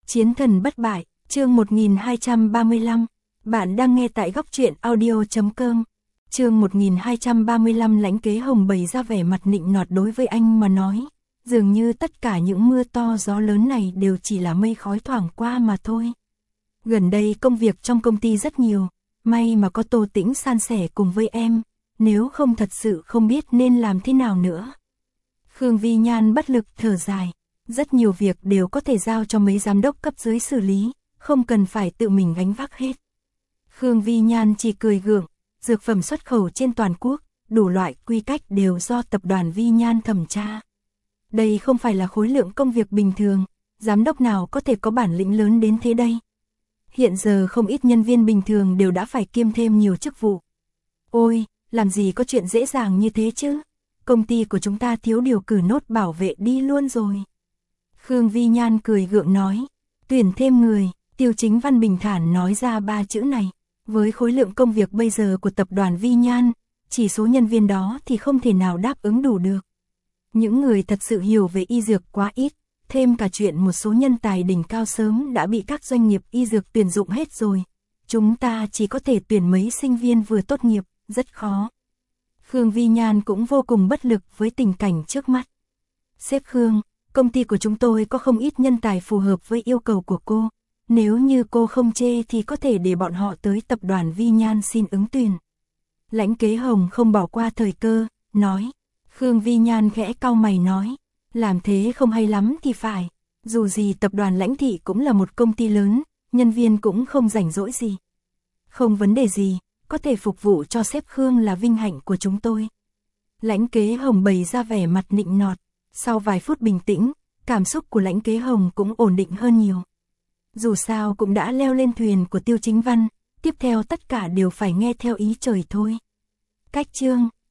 Chiến thần bất bại, chương 1235. Bạn đang nghe tại góc truyện audio.com. Chương 1235. Lãnh Kế Hồng bày ra vẻ mặt nịnh nọt đối với anh mà nói, dường như tất cả những mưa to gió lớn này đều chỉ là mây khói thoảng qua mà thôi. Gần đây công việc trong công ty rất nhiều, may mà có Tô Tĩnh san sẻ cùng với em, nếu không thật sự không biết nên làm thế nào nữa. Khương Vi Nhan bất lực thở dài, rất nhiều việc đều có thể giao cho mấy giám đốc cấp dưới xử lý, không cần phải tự mình gánh vác hết. Khương Vi Nhan chỉ cười gượng, dược phẩm xuất khẩu trên toàn quốc, đủ loại quy cách đều do tập đoàn Vi Nhan thẩm tra. Đây không phải là khối lượng công việc bình thường, giám đốc nào có thể có bản lĩnh lớn đến thế đây. Hiện giờ không ít nhân viên bình thường đều đã phải kiêm thêm nhiều chức vụ. Ôi, làm gì có chuyện dễ dàng như thế chứ? Công ty của chúng ta thiếu điều cử nốt bảo vệ đi luôn rồi. Khương Vi Nhan cười gượng nói, tuyển thêm người. Tiêu Chính Văn bình thản nói ra ba chữ này. Với khối lượng công việc bây giờ của tập đoàn Vi Nhan, chỉ số nhân viên đó thì không thể nào đáp ứng đủ được. Những người thật sự hiểu về y dược quá ít, thêm cả chuyện một số nhân tài đỉnh cao sớm đã bị các doanh nghiệp y dược tuyển dụng hết rồi. Chúng ta chỉ có thể tuyển mấy sinh viên vừa tốt nghiệp, rất khó. Khương Vi Nhan cũng vô cùng bất lực với tình cảnh trước mắt. Sếp Khương, công ty của chúng tôi có không ít nhân tài phù hợp với yêu cầu của cô. Nếu như cô không chê thì có thể để bọn họ tới tập đoàn Vi Nhan xin ứng tuyển. Lãnh Kế Hồng không bỏ qua thời cơ, nói. Khương Vi Nhan khẽ cau mày nói, làm thế không hay lắm thì phải. Dù gì tập đoàn Lãnh Thị cũng là một công ty lớn, nhân viên cũng không rảnh rỗi gì. Không vấn đề gì, có thể phục vụ cho sếp Khương là vinh hạnh của chúng tôi. Lãnh Kế Hồng bày ra vẻ mặt nịnh nọt. Sau vài phút bình tĩnh, cảm xúc của Lãnh Kế Hồng cũng ổn định hơn nhiều. Dù sao cũng đã leo lên thuyền của Tiêu Chính Văn, tiếp theo tất cả đều phải nghe theo ý trời thôi. Cách chương